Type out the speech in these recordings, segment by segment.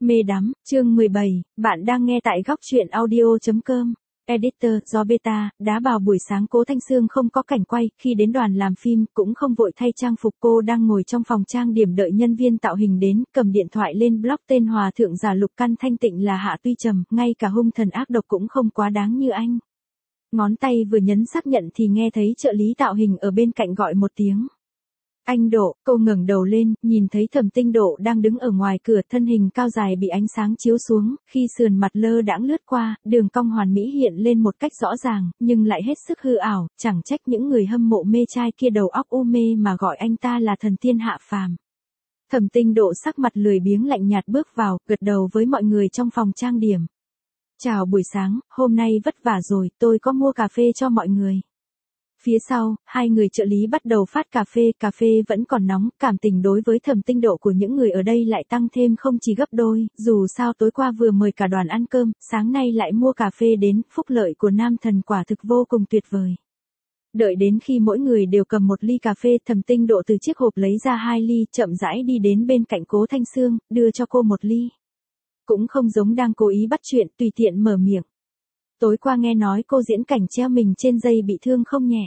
Mê đắm, chương 17, bạn đang nghe tại góc truyện audio.com. Editor, do beta, đá vào buổi sáng Cố Thanh Sương không có cảnh quay, khi đến đoàn làm phim, cũng không vội thay trang phục, cô đang ngồi trong phòng trang điểm đợi nhân viên tạo hình đến, cầm điện thoại lên blog tên hòa thượng giả Lục Căn Thanh Tịnh là Hạ Tuy Trầm, ngay cả hung thần ác độc cũng không quá đáng như anh. Ngón tay vừa nhấn xác nhận thì nghe thấy trợ lý tạo hình ở bên cạnh gọi một tiếng. Anh Độ, cô ngẩng đầu lên, nhìn thấy Thẩm Tinh Độ đang đứng ở ngoài cửa, thân hình cao dài bị ánh sáng chiếu xuống, khi sườn mặt lơ đãng lướt qua, đường cong hoàn mỹ hiện lên một cách rõ ràng, nhưng lại hết sức hư ảo, chẳng trách những người hâm mộ mê trai kia đầu óc u mê mà gọi anh ta là thần tiên hạ phàm. Thẩm Tinh Độ sắc mặt lười biếng lạnh nhạt bước vào, gật đầu với mọi người trong phòng trang điểm. Chào buổi sáng, hôm nay vất vả rồi, tôi có mua cà phê cho mọi người. Phía sau, hai người trợ lý bắt đầu phát cà phê vẫn còn nóng, cảm tình đối với Thẩm Tinh Độ của những người ở đây lại tăng thêm không chỉ gấp đôi, dù sao tối qua vừa mời cả đoàn ăn cơm, sáng nay lại mua cà phê đến, phúc lợi của nam thần quả thực vô cùng tuyệt vời. Đợi đến khi mỗi người đều cầm một ly cà phê, Thẩm Tinh Độ từ chiếc hộp lấy ra 2 ly, chậm rãi đi đến bên cạnh Cố Thanh Sương, đưa cho cô một ly. Cũng không giống đang cố ý bắt chuyện, tùy tiện mở miệng. Tối qua nghe nói cô diễn cảnh treo mình trên dây bị thương không nhẹ.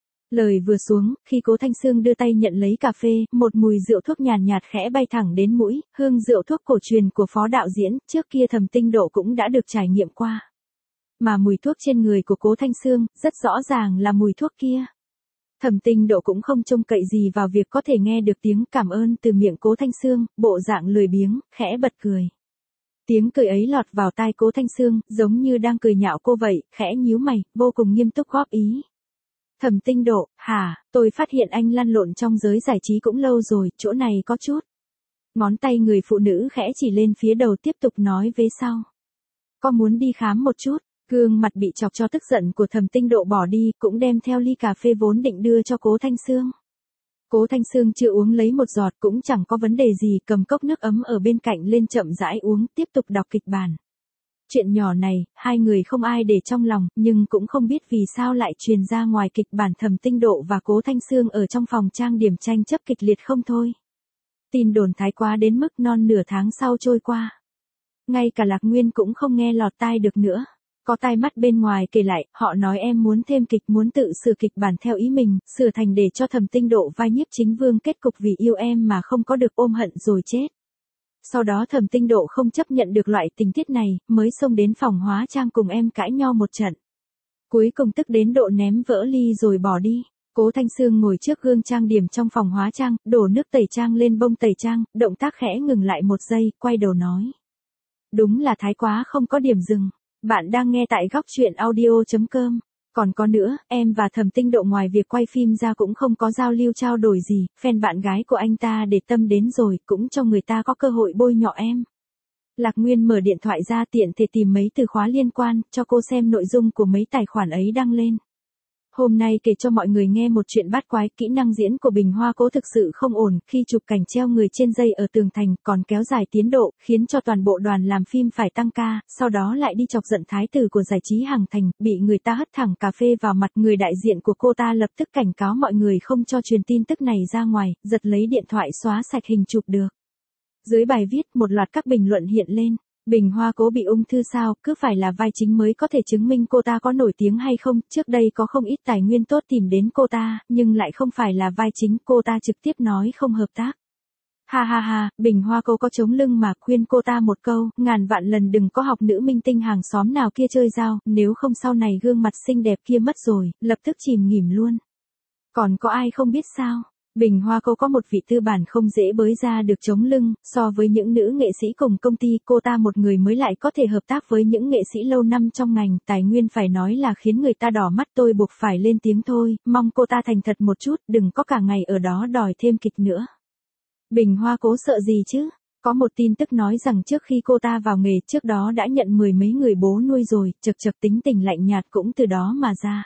Lời vừa xuống, khi Cố Thanh Sương đưa tay nhận lấy cà phê, một mùi rượu thuốc nhàn nhạt khẽ bay thẳng đến mũi, hương rượu thuốc cổ truyền của phó đạo diễn, trước kia Thẩm Tinh Độ cũng đã được trải nghiệm qua. Mà mùi thuốc trên người của Cố Thanh Sương, rất rõ ràng là mùi thuốc kia. Thẩm Tinh Độ cũng không trông cậy gì vào việc có thể nghe được tiếng cảm ơn từ miệng Cố Thanh Sương, bộ dạng lười biếng, khẽ bật cười. Tiếng cười ấy lọt vào tai Cố Thanh Sương, giống như đang cười nhạo cô vậy, khẽ nhíu mày, vô cùng nghiêm túc góp ý. Thẩm Tinh Độ, hả, tôi phát hiện anh lăn lộn trong giới giải trí cũng lâu rồi, chỗ này có chút. Ngón tay người phụ nữ khẽ chỉ lên phía đầu tiếp tục nói vế sau. Có muốn đi khám một chút, gương mặt bị chọc cho tức giận của Thẩm Tinh Độ bỏ đi, cũng đem theo ly cà phê vốn định đưa cho Cố Thanh Sương. Cố Thanh Sương chưa uống lấy một giọt cũng chẳng có vấn đề gì, cầm cốc nước ấm ở bên cạnh lên chậm rãi uống, tiếp tục đọc kịch bản. Chuyện nhỏ này, hai người không ai để trong lòng, nhưng cũng không biết vì sao lại truyền ra ngoài kịch bản Thẩm Tinh Độ và Cố Thanh Sương ở trong phòng trang điểm tranh chấp kịch liệt không thôi. Tin đồn thái quá đến mức non nửa tháng sau trôi qua. Ngay cả Lạc Nguyên cũng không nghe lọt tai được nữa. Có tai mắt bên ngoài kể lại, họ nói em muốn thêm kịch, muốn tự sửa kịch bản theo ý mình, sửa thành để cho Thẩm Tinh Độ vai nhiếp chính vương kết cục vì yêu em mà không có được ôm hận rồi chết. Sau đó Thẩm Tinh Độ không chấp nhận được loại tình tiết này, mới xông đến phòng hóa trang cùng em cãi nhau một trận. Cuối cùng tức đến độ ném vỡ ly rồi bỏ đi. Cố Thanh Sương ngồi trước gương trang điểm trong phòng hóa trang, đổ nước tẩy trang lên bông tẩy trang, động tác khẽ ngừng lại một giây, quay đầu nói. Đúng là thái quá không có điểm dừng. Bạn đang nghe tại góc truyện audio.com. Còn có nữa, em và Thẩm Tinh Độ ngoài việc quay phim ra cũng không có giao lưu trao đổi gì, fan bạn gái của anh ta để tâm đến rồi, cũng cho người ta có cơ hội bôi nhọ em. Lạc Nguyên mở điện thoại ra tiện thể tìm mấy từ khóa liên quan, cho cô xem nội dung của mấy tài khoản ấy đăng lên. Hôm nay kể cho mọi người nghe một chuyện bát quái, kỹ năng diễn của Bình Hoa Cố thực sự không ổn, khi chụp cảnh treo người trên dây ở tường thành, còn kéo dài tiến độ, khiến cho toàn bộ đoàn làm phim phải tăng ca, sau đó lại đi chọc giận thái tử của giải trí Hàng Thành, bị người ta hất thẳng cà phê vào mặt. Người đại diện của cô ta lập tức cảnh cáo mọi người không cho truyền tin tức này ra ngoài, giật lấy điện thoại xóa sạch hình chụp được. Dưới bài viết, một loạt các bình luận hiện lên. Bình Hoa Cố bị ung thư sao, cứ phải là vai chính mới có thể chứng minh cô ta có nổi tiếng hay không, trước đây có không ít tài nguyên tốt tìm đến cô ta, nhưng lại không phải là vai chính, cô ta trực tiếp nói không hợp tác. Ha ha ha, Bình Hoa Cố có chống lưng mà, khuyên cô ta một câu, ngàn vạn lần đừng có học nữ minh tinh hàng xóm nào kia chơi dao, nếu không sau này gương mặt xinh đẹp kia mất rồi, lập tức chìm nghỉm luôn. Còn có ai không biết sao? Bình Hoa Cố có một vị tư bản không dễ bới ra được chống lưng, so với những nữ nghệ sĩ cùng công ty, cô ta một người mới lại có thể hợp tác với những nghệ sĩ lâu năm trong ngành, tài nguyên phải nói là khiến người ta đỏ mắt, tôi buộc phải lên tiếng thôi, mong cô ta thành thật một chút, đừng có cả ngày ở đó đòi thêm kịch nữa. Bình Hoa Cố sợ gì chứ? Có một tin tức nói rằng trước khi cô ta vào nghề, trước đó đã nhận 10 mấy người bố nuôi rồi, chật chật tính tình lạnh nhạt cũng từ đó mà ra.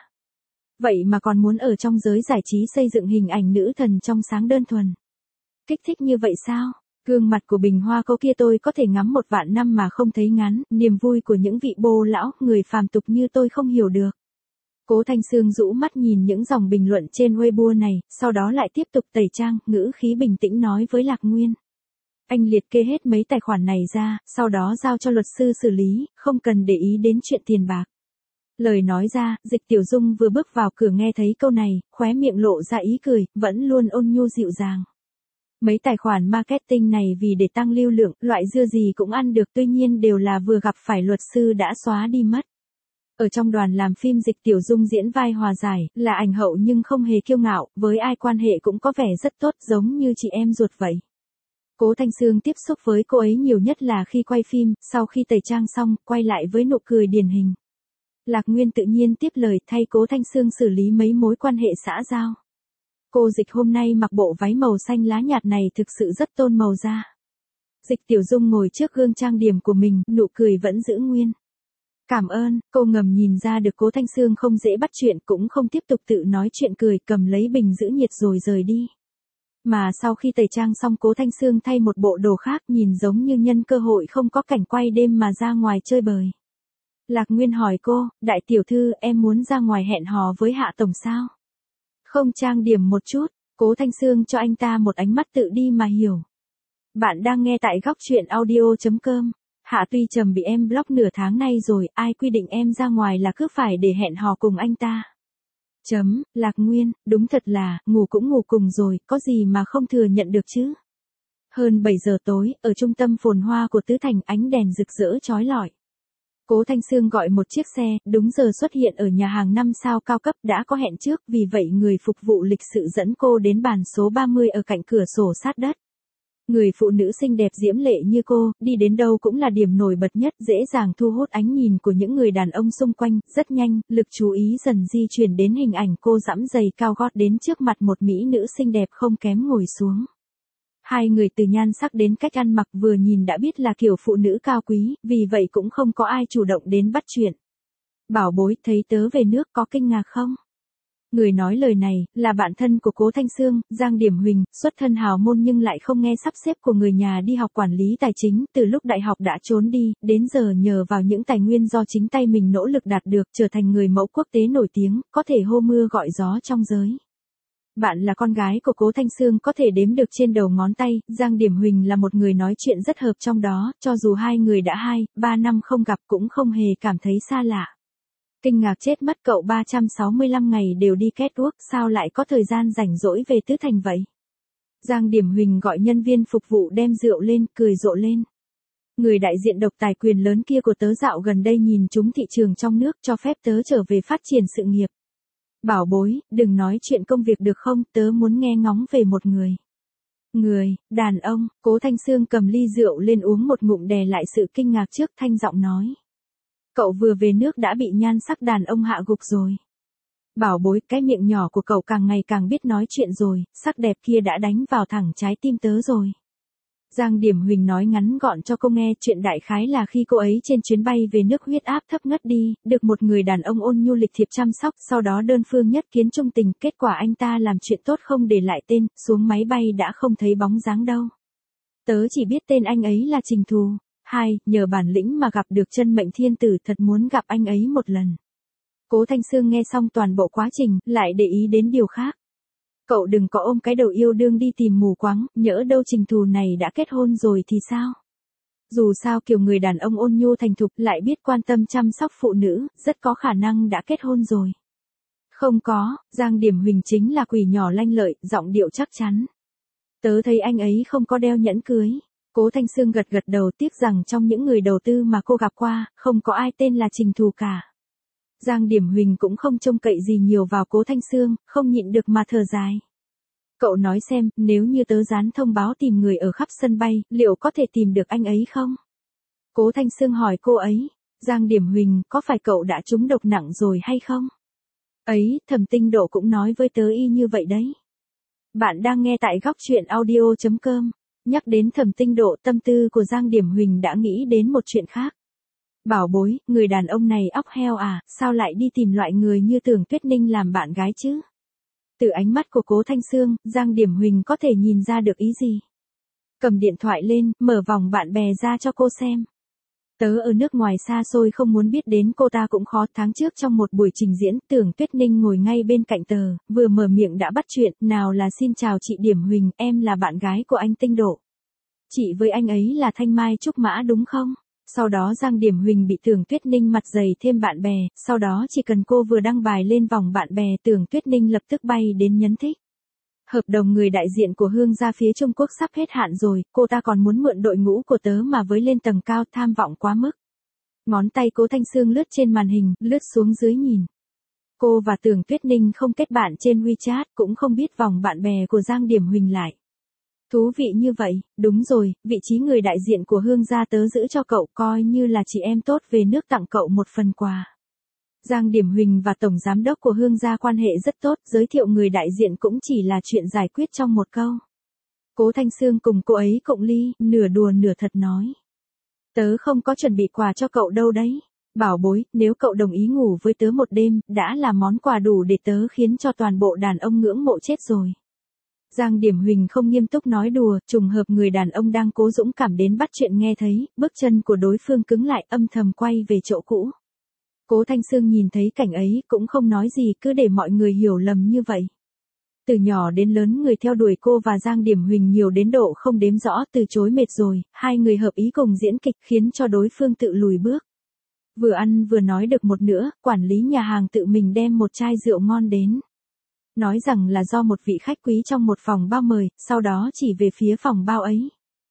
Vậy mà còn muốn ở trong giới giải trí xây dựng hình ảnh nữ thần trong sáng đơn thuần. Kích thích như vậy sao? Gương mặt của Bình Hoa Cố kia tôi có thể ngắm 1.000.000 năm mà không thấy ngán, niềm vui của những vị bô lão, người phàm tục như tôi không hiểu được. Cố Thanh Sương rũ mắt nhìn những dòng bình luận trên Weibo này, sau đó lại tiếp tục tẩy trang, ngữ khí bình tĩnh nói với Lạc Nguyên. Anh liệt kê hết mấy tài khoản này ra, sau đó giao cho luật sư xử lý, không cần để ý đến chuyện tiền bạc. Lời nói ra, Dịch Tiểu Dung vừa bước vào cửa nghe thấy câu này, khóe miệng lộ ra ý cười, vẫn luôn ôn nhu dịu dàng. Mấy tài khoản marketing này vì để tăng lưu lượng, loại dưa gì cũng ăn được, tuy nhiên đều là vừa gặp phải luật sư đã xóa đi mất. Ở trong đoàn làm phim Dịch Tiểu Dung diễn vai hòa giải, là ảnh hậu nhưng không hề kiêu ngạo, với ai quan hệ cũng có vẻ rất tốt giống như chị em ruột vậy. Cố Thanh Sương tiếp xúc với cô ấy nhiều nhất là khi quay phim, sau khi tẩy trang xong, quay lại với nụ cười điển hình. Lạc Nguyên tự nhiên tiếp lời thay Cố Thanh Sương xử lý mấy mối quan hệ xã giao. Cô Dịch hôm nay mặc bộ váy màu xanh lá nhạt này thực sự rất tôn màu da. Dịch Tiểu Dung ngồi trước gương trang điểm của mình, nụ cười vẫn giữ nguyên. Cảm ơn, cô ngầm nhìn ra được Cố Thanh Sương không dễ bắt chuyện, cũng không tiếp tục tự nói chuyện cười, cầm lấy bình giữ nhiệt rồi rời đi. Mà sau khi tẩy trang xong Cố Thanh Sương thay một bộ đồ khác nhìn giống như nhân cơ hội không có cảnh quay đêm mà ra ngoài chơi bời. Lạc Nguyên hỏi cô, đại tiểu thư em muốn ra ngoài hẹn hò với Hạ Tổng sao? Không trang điểm một chút, Cố Thanh Sương cho anh ta một ánh mắt tự đi mà hiểu. Bạn đang nghe tại góc truyện audio.com. Hạ tuy trầm bị em block nửa tháng nay rồi, ai quy định em ra ngoài là cứ phải để hẹn hò cùng anh ta. Lạc Nguyên, đúng thật là, ngủ cũng ngủ cùng rồi, có gì mà không thừa nhận được chứ. Hơn 7 giờ tối, ở trung tâm phồn hoa của Tứ Thành ánh đèn rực rỡ chói lọi. Cố Thanh Sương gọi một chiếc xe, đúng giờ xuất hiện ở nhà hàng 5 sao cao cấp đã có hẹn trước, vì vậy người phục vụ lịch sự dẫn cô đến bàn số 30 ở cạnh cửa sổ sát đất. Người phụ nữ xinh đẹp diễm lệ như cô, đi đến đâu cũng là điểm nổi bật nhất, dễ dàng thu hút ánh nhìn của những người đàn ông xung quanh, rất nhanh, lực chú ý dần di chuyển đến hình ảnh cô giẫm giày cao gót đến trước mặt một mỹ nữ xinh đẹp không kém ngồi xuống. Hai người từ nhan sắc đến cách ăn mặc vừa nhìn đã biết là kiểu phụ nữ cao quý, vì vậy cũng không có ai chủ động đến bắt chuyện. Bảo bối, thấy tớ về nước có kinh ngạc không? Người nói lời này, là bạn thân của Cố Thanh Sương, Giang Điểm Huỳnh, xuất thân hào môn nhưng lại không nghe sắp xếp của người nhà đi học quản lý tài chính, từ lúc đại học đã trốn đi, đến giờ nhờ vào những tài nguyên do chính tay mình nỗ lực đạt được trở thành người mẫu quốc tế nổi tiếng, có thể hô mưa gọi gió trong giới. Bạn là con gái của Cố Thanh Sương có thể đếm được trên đầu ngón tay, Giang Điểm Huỳnh là một người nói chuyện rất hợp trong đó, cho dù hai người đã 2-3 năm không gặp cũng không hề cảm thấy xa lạ. Kinh ngạc chết mất, cậu 365 ngày đều đi catwalk, sao lại có thời gian rảnh rỗi về Tứ Thành vậy? Giang Điểm Huỳnh gọi nhân viên phục vụ đem rượu lên, cười rộ lên. Người đại diện độc tài quyền lớn kia của tớ dạo gần đây nhìn trúng thị trường trong nước, cho phép tớ trở về phát triển sự nghiệp. Bảo bối, đừng nói chuyện công việc được không, tớ muốn nghe ngóng về một người. Đàn ông, Cố Thanh Sương cầm ly rượu lên uống một ngụm đè lại sự kinh ngạc trước, thanh giọng nói. Cậu vừa về nước đã bị nhan sắc đàn ông hạ gục rồi. Bảo bối, cái miệng nhỏ của cậu càng ngày càng biết nói chuyện rồi, sắc đẹp kia đã đánh vào thẳng trái tim tớ rồi. Giang Điểm Huỳnh nói ngắn gọn cho cô nghe, chuyện đại khái là khi cô ấy trên chuyến bay về nước huyết áp thấp ngất đi, được một người đàn ông ôn nhu lịch thiệp chăm sóc, sau đó đơn phương nhất kiến trung tình, kết quả anh ta làm chuyện tốt không để lại tên, xuống máy bay đã không thấy bóng dáng đâu. Tớ chỉ biết tên anh ấy là Trình Thù. Nhờ bản lĩnh mà gặp được chân mệnh thiên tử, thật muốn gặp anh ấy một lần. Cố Thanh Sương nghe xong toàn bộ quá trình, lại để ý đến điều khác. Cậu đừng có ôm cái đầu yêu đương đi tìm mù quáng, nhỡ đâu Trình Thù này đã kết hôn rồi thì sao? Dù sao kiểu người đàn ông ôn nhu thành thục lại biết quan tâm chăm sóc phụ nữ, rất có khả năng đã kết hôn rồi. Không có, Giang Điểm Huỳnh chính là quỷ nhỏ lanh lợi, giọng điệu chắc chắn. Tớ thấy anh ấy không có đeo nhẫn cưới. Cố Thanh Sương gật gật đầu, tiếc rằng trong những người đầu tư mà cô gặp qua, không có ai tên là Trình Thù cả. Giang Điểm Huỳnh cũng không trông cậy gì nhiều vào Cố Thanh Sương, không nhịn được mà thở dài. Cậu nói xem, nếu như tớ dán thông báo tìm người ở khắp sân bay, liệu có thể tìm được anh ấy không? Cố Thanh Sương hỏi cô ấy. Giang Điểm Huỳnh, có phải cậu đã trúng độc nặng rồi hay không? Ấy, Thẩm Tinh Độ cũng nói với tớ y như vậy đấy. Bạn đang nghe tại góc truyện audio.com. Nhắc đến Thẩm Tinh Độ, tâm tư của Giang Điểm Huỳnh đã nghĩ đến một chuyện khác. Bảo bối, người đàn ông này óc heo à, sao lại đi tìm loại người như Tưởng Tuyết Ninh làm bạn gái chứ? Từ ánh mắt của Cố Thanh Sương, Giang Điểm Huỳnh có thể nhìn ra được ý gì. Cầm điện thoại lên, mở vòng bạn bè ra cho cô xem. Tớ ở nước ngoài xa xôi không muốn biết đến cô ta cũng khó. Tháng trước trong một buổi trình diễn, Tưởng Tuyết Ninh ngồi ngay bên cạnh tờ, vừa mở miệng đã bắt chuyện, nào là xin chào chị Điểm Huỳnh, em là bạn gái của anh Tinh Độ. Chị với anh ấy là Thanh Mai Trúc Mã đúng không? Sau đó Giang Điểm Huỳnh bị Tưởng Tuyết Ninh mặt dày thêm bạn bè, sau đó chỉ cần cô vừa đăng bài lên vòng bạn bè Tưởng Tuyết Ninh lập tức bay đến nhấn thích. Hợp đồng người đại diện của Hương gia phía Trung Quốc sắp hết hạn rồi, cô ta còn muốn mượn đội ngũ của tớ mà với lên tầng cao, tham vọng quá mức. Ngón tay Cố Thanh Sương lướt trên màn hình, lướt xuống dưới nhìn. Cô và Tưởng Tuyết Ninh không kết bạn trên WeChat, cũng không biết vòng bạn bè của Giang Điểm Huỳnh lại. Thú vị như vậy, đúng rồi, vị trí người đại diện của Hương gia tớ giữ cho cậu, coi như là chị em tốt về nước tặng cậu một phần quà. Giang Điểm Huỳnh và Tổng Giám đốc của Hương gia quan hệ rất tốt, giới thiệu người đại diện cũng chỉ là chuyện giải quyết trong một câu. Cố Thanh Sương cùng cô ấy cụng ly, nửa đùa nửa thật nói. Tớ không có chuẩn bị quà cho cậu đâu đấy. Bảo bối, nếu cậu đồng ý ngủ với tớ một đêm, đã là món quà đủ để tớ khiến cho toàn bộ đàn ông ngưỡng mộ chết rồi. Giang Điểm Huỳnh không nghiêm túc nói đùa, trùng hợp người đàn ông đang cố dũng cảm đến bắt chuyện nghe thấy, bước chân của đối phương cứng lại âm thầm quay về chỗ cũ. Cố Thanh Sương nhìn thấy cảnh ấy cũng không nói gì, cứ để mọi người hiểu lầm như vậy. Từ nhỏ đến lớn người theo đuổi cô và Giang Điểm Huỳnh nhiều đến độ không đếm rõ, từ chối mệt rồi, hai người hợp ý cùng diễn kịch khiến cho đối phương tự lùi bước. Vừa ăn vừa nói được một nữa, quản lý nhà hàng tự mình đem một chai rượu ngon đến. Nói rằng là do một vị khách quý trong một phòng bao mời, sau đó chỉ về phía phòng bao ấy.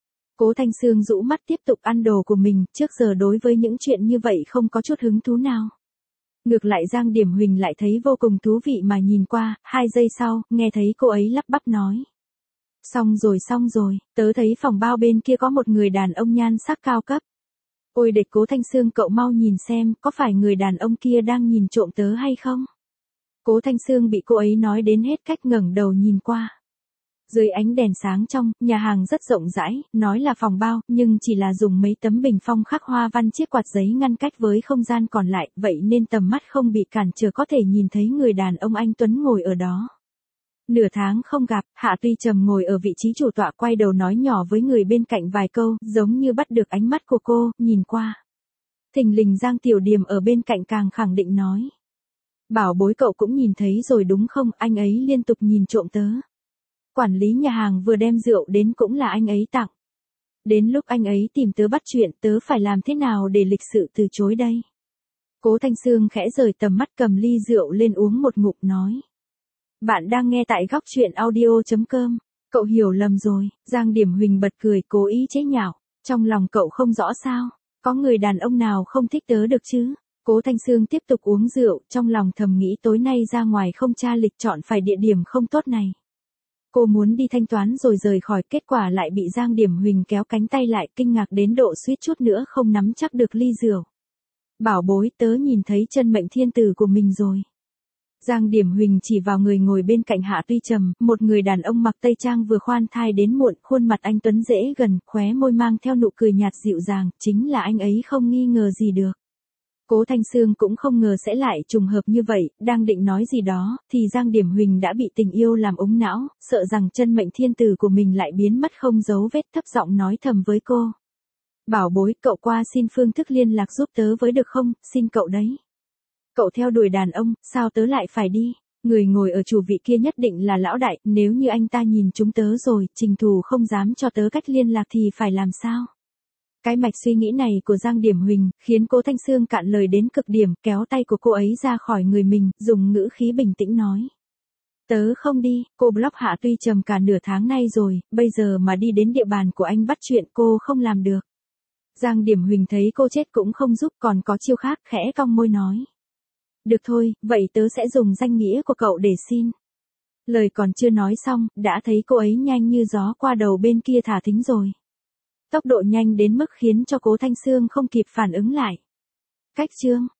Cố Thanh Sương rũ mắt tiếp tục ăn đồ của mình, trước giờ đối với những chuyện như vậy không có chút hứng thú nào. Ngược lại Giang Điểm Huỳnh lại thấy vô cùng thú vị mà nhìn qua, 2 giây sau, nghe thấy cô ấy lắp bắp nói. Xong rồi, tớ thấy phòng bao bên kia có một người đàn ông nhan sắc cao cấp. Ôi địch Cố Thanh Sương cậu mau nhìn xem, có phải người đàn ông kia đang nhìn trộm tớ hay không? Cố Thanh Sương bị cô ấy nói đến hết cách ngẩng đầu nhìn qua. Dưới ánh đèn sáng trong, nhà hàng rất rộng rãi, nói là phòng bao, nhưng chỉ là dùng mấy tấm bình phong khắc hoa văn chiếc quạt giấy ngăn cách với không gian còn lại, vậy nên tầm mắt không bị cản trở có thể nhìn thấy người đàn ông anh tuấn ngồi ở đó. Nửa tháng không gặp, Hạ Tuy Trầm ngồi ở vị trí chủ tọa quay đầu nói nhỏ với người bên cạnh vài câu, giống như bắt được ánh mắt của cô, nhìn qua. Thình lình Giang Tiểu Điềm ở bên cạnh càng khẳng định nói. Bảo bối cậu cũng nhìn thấy rồi đúng không, anh ấy liên tục nhìn trộm tớ. Quản lý nhà hàng vừa đem rượu đến cũng là anh ấy tặng. Đến lúc anh ấy tìm tớ bắt chuyện, tớ phải làm thế nào để lịch sự từ chối đây? Cố Thanh Sương khẽ rời tầm mắt cầm ly rượu lên uống một ngụm nói. Bạn đang nghe tại góc chuyện audio.com. Cậu hiểu lầm rồi, Giang Điểm Huỳnh bật cười cố ý chế nhạo. Trong lòng cậu không rõ sao, có người đàn ông nào không thích tớ được chứ? Cố Thanh Sương tiếp tục uống rượu, trong lòng thầm nghĩ tối nay ra ngoài không tra lịch chọn phải địa điểm không tốt này. Cô muốn đi thanh toán rồi rời khỏi, kết quả lại bị Giang Điểm Huỳnh kéo cánh tay lại, kinh ngạc đến độ suýt chút nữa không nắm chắc được ly rượu. Bảo bối, tớ nhìn thấy chân mệnh thiên tử của mình rồi. Giang Điểm Huỳnh chỉ vào người ngồi bên cạnh Hạ Tuy Trầm, một người đàn ông mặc tây trang vừa khoan thai đến muộn, khuôn mặt anh tuấn dễ gần, khóe môi mang theo nụ cười nhạt dịu dàng, chính là anh ấy không nghi ngờ gì được. Cố Thanh Sương cũng không ngờ sẽ lại trùng hợp như vậy, đang định nói gì đó, thì Giang Điểm Huỳnh đã bị tình yêu làm úng não, sợ rằng chân mệnh thiên tử của mình lại biến mất không dấu vết, thấp giọng nói thầm với cô. Bảo bối, cậu qua xin phương thức liên lạc giúp tớ với được không, xin cậu đấy. Cậu theo đuổi đàn ông, sao tớ lại phải đi? Người ngồi ở chủ vị kia nhất định là lão đại, nếu như anh ta nhìn chúng tớ rồi, Trình Thù không dám cho tớ cách liên lạc thì phải làm sao? Cái mạch suy nghĩ này của Giang Điểm Huỳnh, khiến Cố Thanh Sương cạn lời đến cực điểm, kéo tay của cô ấy ra khỏi người mình, dùng ngữ khí bình tĩnh nói. Tớ không đi, cô block Hạ Tuy Trầm cả nửa tháng nay rồi, bây giờ mà đi đến địa bàn của anh bắt chuyện cô không làm được. Giang Điểm Huỳnh thấy cô chết cũng không giúp, còn có chiêu khác, khẽ cong môi nói. Được thôi, vậy tớ sẽ dùng danh nghĩa của cậu để xin. Lời còn chưa nói xong, đã thấy cô ấy nhanh như gió qua đầu bên kia thả thính rồi. Tốc độ nhanh đến mức khiến cho Cố Thanh Sương không kịp phản ứng lại. Cách chương